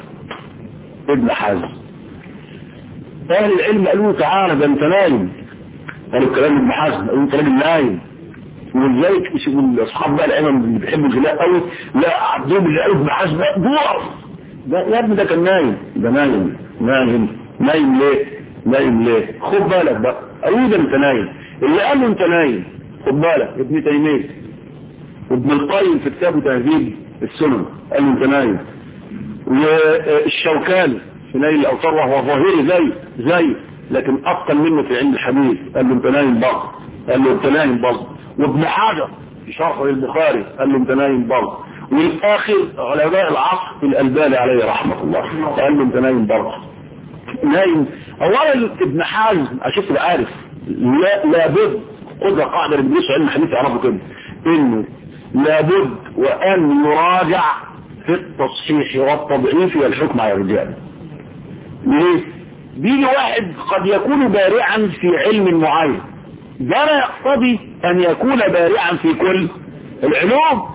حزم. اهل العلم قالوا تعالى ده انت نايم. قالوا كلام ابن حزم، قالوا انت راجل نايم. ولذلك اصحاب بقى العلم اللي بيحبوا الغلاء قوي، لا عبدهم اللي قالوا ابن حزم دور ده يا ابني ده كان نايم. ده نايم ليه؟ خد بالك بقى، قالوا ده انت نايم. اللي قالوا انت نايم خد بالك ابن تيميه وابن القيم في كتابه تهذيب السنن قالوا انت نايم، والشوكاني في نيل الاوطار وهو ظاهري زي لكن اتقن منه في علم الحديث قال له انت نايم برضه. وابن حجر في شرح للبخاري قال له انت نايم برضه. والاخر علماء العصر الالباني عليه رحمه الله قال له انت نايم برضه. نايم. اولا ابن حزم اشوف عارف لابد خد قاعده اللي بيدرسوا علم الحديث يعرفوا كده، انه لابد وان يراجع في التصحيح والتضعيف والحكم على الرجال. ليه؟ بيجي واحد قد يكون بارعا في علم معين، ده لا يقتضي ان يكون بارعا في كل العلوم.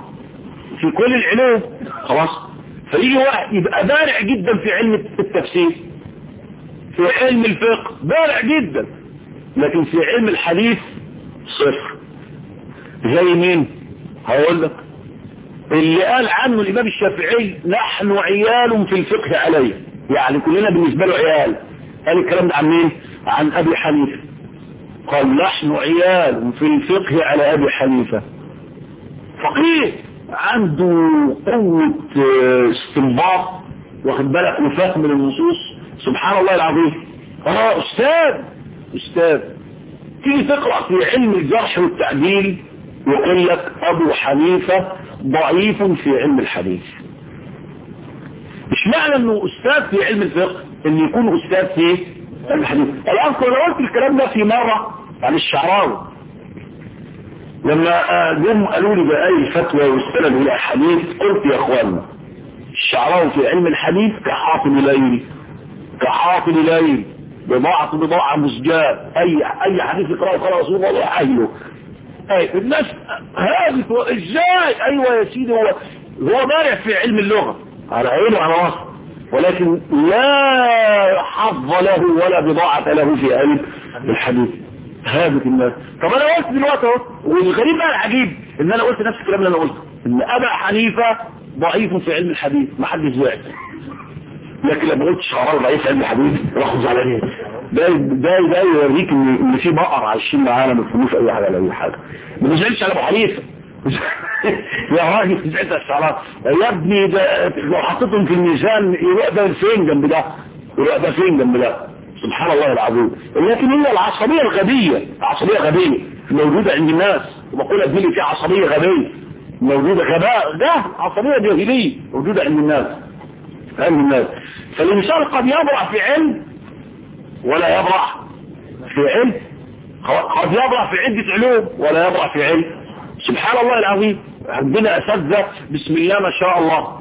خلاص. فيجي واحد يبقى بارع جدا في علم التفسير، في علم الفقه بارع جدا، لكن في علم الحديث صفر. زي مين؟ هقول لك اللي قال عنه الامام الشافعي نحن عيال في الفقه عليه، يعني كلنا بالنسبه له عيال. قال الكلام ده عن مين؟ عن ابي حنيفه. قال نحن عيال في الفقه على ابي حنيفه. فقيه عنده قوه استنباط، واخد بالك، وفهم من النصوص، سبحان الله العظيم. استاذ تيجي تقرا في علم الجرح والتعديل يقول لك ابو حنيفه ضعيف في علم الحديث. مش معنى انه استاذ في علم الفقه ان يكون استاذ في علم الحديث. الان لو قلت الكلام ده في مره عن الشعراوي لما جم قالوا لي بأي الفتوى والسند الى حديث، قلت يا اخوانا الشعراوي في علم الحديث كحاطب ليل بضاعة مزجاة. اي حديث يقرأه قال رسول الله حيله. الناس هذه ازاي؟ ايوه يا سيدي، هو بارع في علم اللغة على عينه وعلى راسه، ولكن لا حظ له ولا بضاعة له في علم الحديث. هذه الناس. طب انا قلت دلوقتي اهو، والغريب بقى العجيب ان انا قلت نفس الكلام اللي انا قلته، ان ابا حنيفه ضعيف في علم الحديث، ما حدش زعل. لكن لما قلت الشعراوي ضعيف في علم الحديث راحوا زعلانين. ده يوريك ان في بقر عايشين معانا ما بيفهموش اي حاجه على اي حاجه. ما بيزعلش على ابو حنيفه يا راجل تزعل الشعراوي يا ابني، ده لو حطيتهم في الميزان يروح ده فين جنب ده، سبحان الله العظيم. لكن هي العصبيه غبيه موجوده عند الناس، وبقول اديلي في عصبيه غبيه موجوده، غباء ده عصبيه جاهليه موجوده عند الناس. فالانسان قد يبرع في علم ولا يبرع في علم، قد يبرع في عده علوم ولا يبرع في علم. سبحان الله العظيم. عندنا اساتذه بسم الله ما شاء الله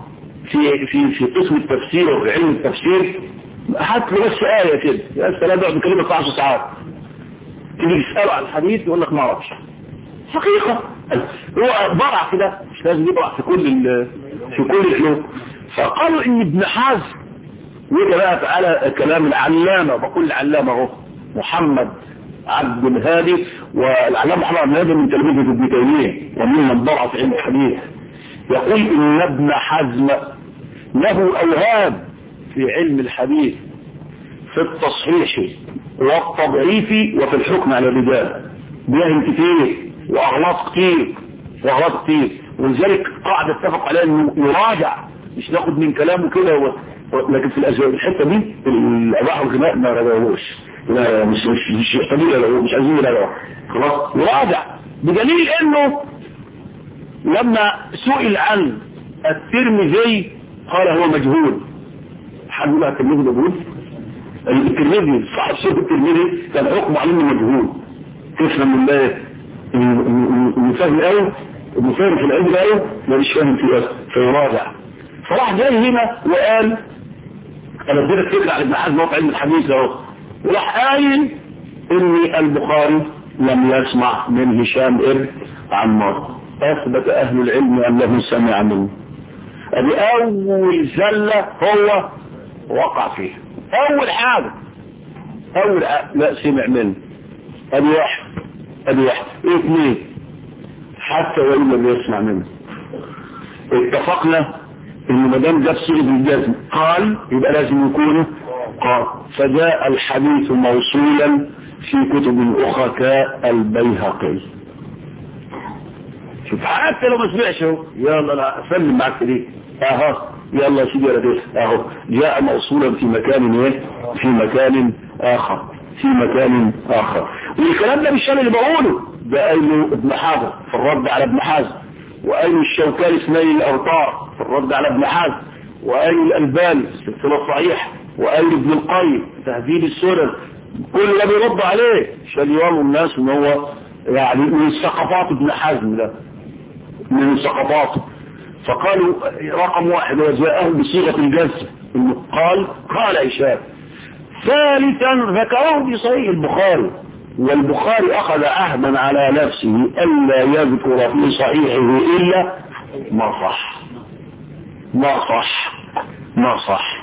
في قسم التفسير وفي علم التفسير، هات له بس آية كده، يا سلام يقعد يكلمك 10 ساعات، تيجي تسأله عن الحديث يقول لك ما اعرفش. حقيقة هو ضرع كده، مش لازم يضرع في كل العلوم. فقالوا ان ابن حزم، وده بقى تعالى كلام العلامة، بقول العلامة اهو محمد عبد الهادي، والعلامة محمد عبد الهادي من تلميذه ابن تيمية وممن ضرع في علم الحديث، يقول ان ابن حزم له اوهام في علم الحديث في التصحيح والتضعيف وفي الحكم على الرجال، بيهم كتير واغلاط كتير، ولذلك قاعدة اتفق عليها انه يراجع، مش ناخد من كلامه كده لكن في الحته دي الاباحه والغناء ما رجعوش، لا مش يحتاجين، مش عايزين يراجعوا خلاص، يراجع. بدليل انه لما سئل عن الترمذي قال هو مجهول. حد يقول الترمذي مجهول؟ الترمذي صاحب شيخ الترمذي كان حكمه عليه مجهول. تفهم من ده المفاهم الاول، المفاهم في العلم الاول ما مش فاهم فيه اصلا، فيراجع. فراح جاي هنا وقال انا اديتك فكره على ابن حزم في علم الحديث اهو، وراح قايل ان البخاري لم يسمع من هشام ابن عمار. اثبت اهل العلم انه سمع منه. ادي اول زله هو وقع فيها، اول حاجه لا سمع منه. ادي واحد اثنين حتى وان لم يسمع منه. اتفقنا ان ما دام جاب صيغه الجزم قال يبقى لازم يكون قال، فجاء الحديث موصولا في كتب اخرى كالبيهقي. شوف حتى لو ما سمعش يلا لا اسلم معاك ليه اهو، يلا يا سيدي يا ريس اهو جاء موصولا في مكان في مكان اخر. والكلام ده مش انا اللي بقوله، ده قايله ابن حزم في الرد على ابن حزم، وقايل الشوكاني اسماعيل الاوطار في الرد على ابن حزم، وقايل الالباني السلسله الصحيح، وقايل ابن القيم تهذيب السنن، كل ده بيرد عليه عشان يوروا الناس ان هو يعني من ثقافات ابن حزم، ده من ثقافاته. فقالوا رقم واحد وجاءه بصيغه الجزم انه قال هشام. ثالثا ذكره في صحيح البخاري، والبخاري اخذ عهدا على نفسه الا يذكر في صحيحه الا ما صح.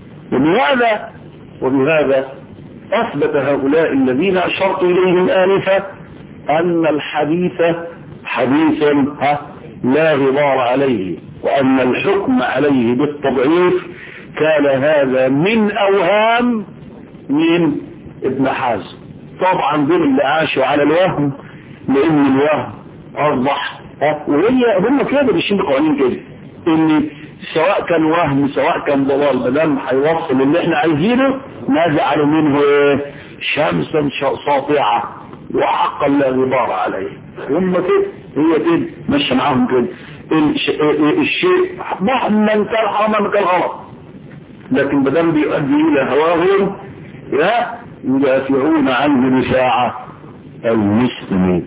وبهذا اثبت هؤلاء الذين اشرت اليهم انفا ان الحديث حديث لا غبار عليه، وان الحكم عليه بالتضعيف كان هذا من اوهام من ابن حزم. طبعا دول اللي عاشوا على الوهم، لان الوهم اصبح هم كده ماشيين بقوانين كده، ان سواء كان وهم سواء كان ضلال ما دام هيوصل اللي احنا عايزينه نجعل منه شمسا ساطعه وحقا لا غبار عليه. هم كده، هي كده ماشيه معاهم كده. الشيء مهما كان حرام كان غلط، لكن ما دام بيؤدي الى هواهم يدافعون عنه دفاع المستميت.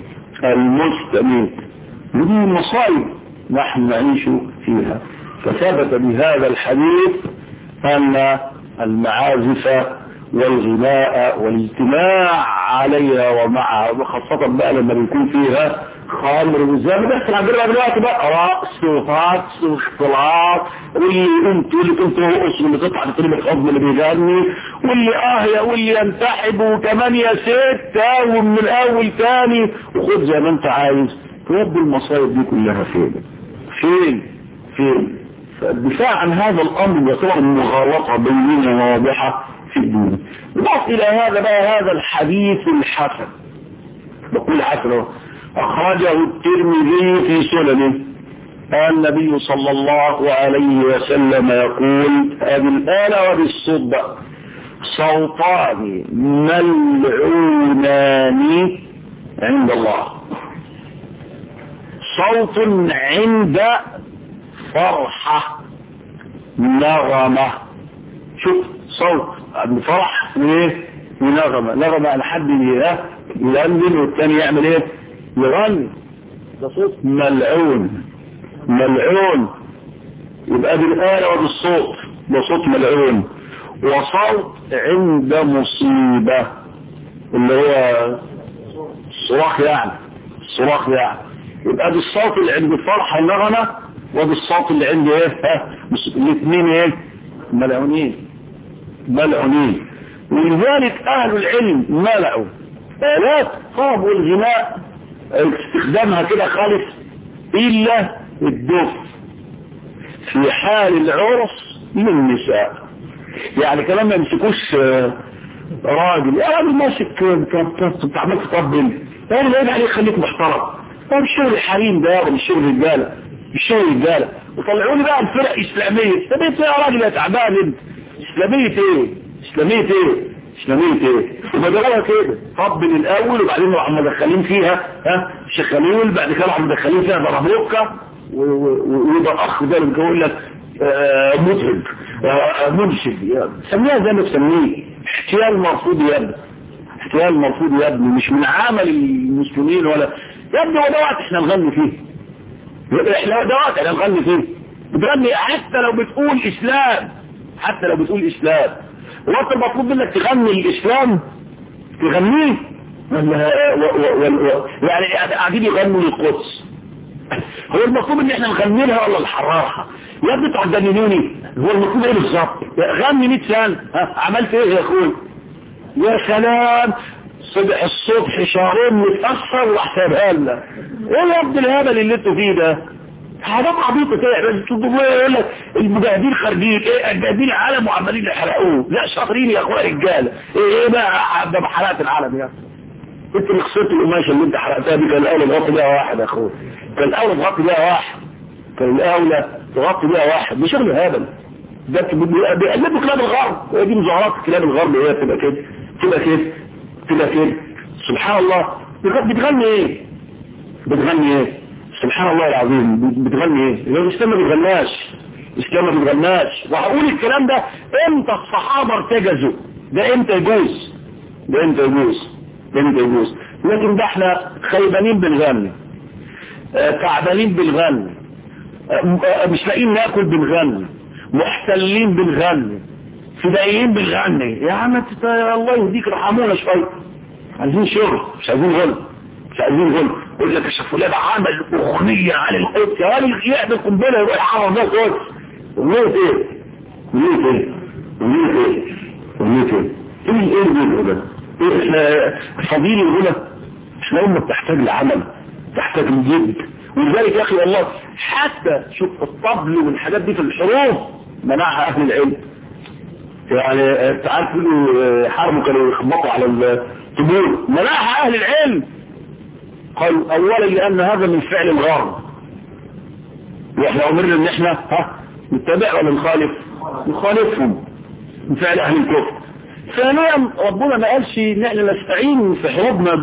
ودي مصائب نحن نعيش فيها. فثبت بهذا الحديث أن المعازف والغناء والاجتماع عليها ومعها، وخاصة بقى لما بيكون فيها خمر وزي ما بيحصل عندنا دلوقتي بقى رقص وفاكس واختلاط، واللي كنتوا رقص واللي تطلع تطلب الحضن اللي بيغني واللي ينتحب وكمان يا ست ومن الاول تاني وخد زي ما انت عايز. تودي المصايب دي كلها فين؟ فالدفاع عن هذا الامر يعتبر مغالطه بينه واضحه في الدين. نضاف الى هذا بقى هذا الحديث الحسن، بقول حسن اخرجه الترمذي في سننه. النبي صلى الله عليه وسلم يقول: ابي الآلة وبالصدق صوتان ملعونان عند الله، صوت عند فرحة نغمة. شوف صوت عند فرح ونغمة على حد يلندن والثاني يعمل ايه؟ يغني. ده صوت ملعون. يبقى بالآلة وبالصوت، ده صوت ملعون. وصوت عند مصيبة اللي هو الصراخ يعني، الصراخ يعني. يبقى دي الصوت اللي عند الفرحة النغمة، ودي الصوت اللي عند ايه؟ الاثنين ايه؟ ملعونين، ملعونين. ولذلك اهل العلم ملعوا آلات طرب والغناء استخدامها كده خالص الا الدف في حال العرس للنساء. يعني كلام ما يمسكوش راجل، يا راجل ماسك بتعمل تطبل، يعني لا عليك خليك محترم، ده مش شغل الحريم ده، ولا مش شغل الرجاله، مش شغل الرجاله. وطلعوا لي بقى الفرق الاسلاميه، اسلاميه ايه يا راجل يا تعبان انت؟ اسلاميه ايه؟ اسلاميه ايه؟ اسلاميه ايه؟ وبدلها كده طبل الاول وبعدين راحوا مدخلين فيها شخاليل، بعد كده راحوا مدخلين فيها ضربوكه، ويبقى اخ ده اللي بيقول لك متعب منشد، سميها زي ما تسميه، احتيال مرفوض يا ابني، احتيال مرفوض يا ابني، مش من عمل المسلمين ولا يا ابني. ودوات احنا نغني فيه، احنا دوات احنا نغني فيه، بتغني حتى لو بتقول اسلام، حتى لو بتقول اسلام. وانت المطلوب منك تغني الاسلام تغنيه يعني قاعدين يغنوا للقدس، هو المطلوب ان احنا نغني لها ولا نحررها؟ يا ابني تجننوني، هو المطلوب ايه بالظبط؟ غني 100 سنه، عملت ايه يا اخوي؟ يا سلام، صبح الصبح شهرين متاخر واحسبها لنا، ايه يا ابن الهبل اللي انتوا فيه ده؟ حاجات عبيطه كده، بس يقول لك المجاهدين خارجين، ايه المجاهدين العالم وعمالين يحرقوه، لا شاطرين يا اخويا رجاله، ايه بقى ده حرقت العالم يا انت اللي خسرت القماشه اللي انت حرقتها دي، كان الاولى تغطي بيها واحد يا اخويا، كان الاولى تغطي بيها واحد، كان الاولى تغطي بيها واحد، مش شغل هبل ده. بيقلبوا كلاب الغرب، هي دي مظاهرات كلاب الغرب، هي تبقى كده تبقى كده تبقى كده. سبحان الله، بتغني ايه؟ بتغني ايه؟ سبحان الله العظيم، بتغني ايه؟ الاسلام ما بيغناش، الاسلام ما بيغناش. وهقول الكلام ده امتى الصحابه ارتجزوا، ده امتى يجوز، ده امتى يجوز، ده امتى يجوز. لكن ده احنا خيبانين بالغني، تعبانين بالغني، مش لاقيين ناكل بالغني، محتلين بالغني، فدائيين بالغني. يا عم الله يهديك رحمونا شويه، عايزين شغل، مش عايزين غنى، مش عايزين غنى. يقول لك الشيخ فلان عمل اغنيه عن القدس، يا راجل يعمل قنبله يروح يحرر ده قدس، اغنيه ايه؟ اغنيه ايه؟ اغنيه ايه؟ اغنيه ايه؟ ايه اللي ده؟ ايه فضيل الغنى؟ احنا امه بتحتاج لعمل، تحتاج لجد. ولذلك يا اخي والله حتى شوف الطبل والحاجات دي في الحروب منعها اهل العلم. يعني انت عارف حرموا كانوا يخبطوا على الطبول، منعها اهل العلم. قالوا اولا لان هذا من فعل الغرب، واحنا امرنا ان احنا نتبع ولا نخالف؟ نخالفهم، من فعل اهل الكفر. ثانيا ربنا ما قالش ان احنا نستعين في حروبنا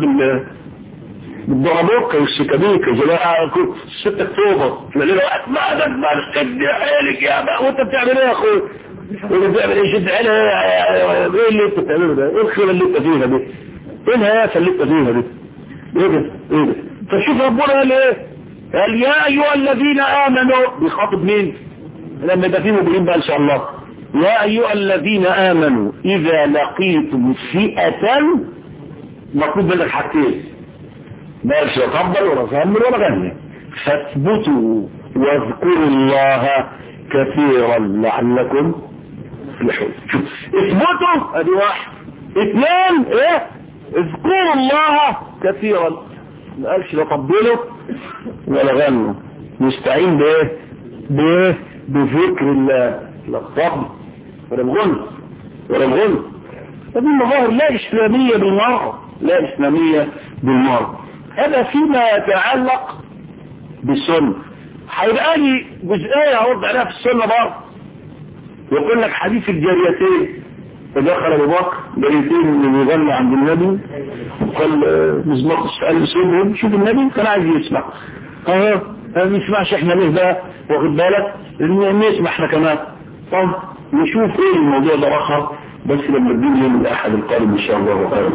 بالضربوكة والسكابيكة زي 6 اكتوبر، تلاقي له وقت ما ده ما تشد حيلك يا بقى، وانت بتعمل ايه يا اخوي؟ وانت بتعمل ايه؟ شد حيلك، ايه اللي انت بتعمله ده؟ ايه الخير اللي انت فيها دي؟ ايه الهيافه اللي انت فيها دي؟ ايه ده؟ ايه ده؟ فشوف ربنا قال ايه؟ قال يا ايها الذين امنوا، بيخاطب مين؟ لما يبقى فيه مؤمنين بقى ان شاء الله. يا ايها الذين امنوا اذا لقيتم فئة، مطلوب منك حاجتين، ما قالش يطبل ولا صمر ولا غني، فاثبتوا واذكروا الله كثيرا لعلكم تفلحون. اثبتوا ادي واحد، اثنين ايه؟ اذكروا الله كثيرا. ما قالش لا طبلوا ولا غنوا، نستعين بايه؟ بذكر الله، لا الطبل ولا الغنى ولا الغنى. هذه المظاهر لا اسلاميه بالمره، لا اسلاميه بالمره. هذا فيما يتعلق بالسنة. هيبقى لي جزئية هرد عليها في السنة برضه، يقول لك حديث الجاريتين، فدخل ابو بكر جاريتين اللي يغنى عند النبي، قال مزمار السؤال سيبهم شوف النبي كان عايز يسمع، ما نسمعش احنا ليه بقى؟ واخد بالك؟ نسمع احنا كمان. طب نشوف ايه الموضوع ده رخر بس لما تجيب يوم الأحد القادم إن شاء الله خير.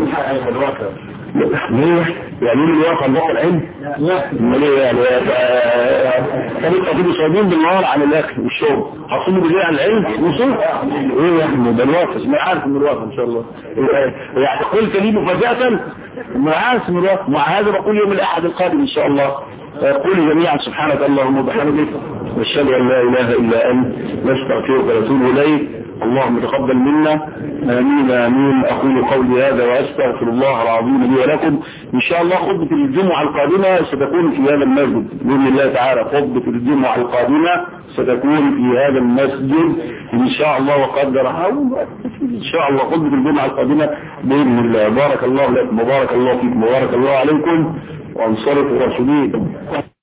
ليه؟ يعني من الواقع الواقع العلم؟ امال ايه يعني؟ كانوا تقضيبوا صايمين بالنهار عن الاكل والشرب، هتصوموا بالليل عن العلم وصوم؟ ايه يا احمد ده الواقع، ما عارف من الواقع ان شاء الله. يعني قلت لي مفاجأة ما عارف من الواقع، مع هذا بقول يوم الاحد القادم ان شاء الله. قولوا جميعا سبحانك اللهم وبحمدك نشهد ان لا اله الا انت نستغفرك ونتوب اليك. اللهم تقبل منا، امين امين. اقول قولي هذا واستغفر الله العظيم لي ولكم. ان شاء الله خطبة الجمعة القادمة ستكون في هذا المسجد باذن الله تعالى. خطبة الجمعة القادمة ستكون في هذا المسجد ان شاء الله وقدرها ان شاء الله. خطبة الجمعة القادمة باذن الله. بارك الله لكم وبارك الله فيكم وبارك الله عليكم وانصرف راشدين.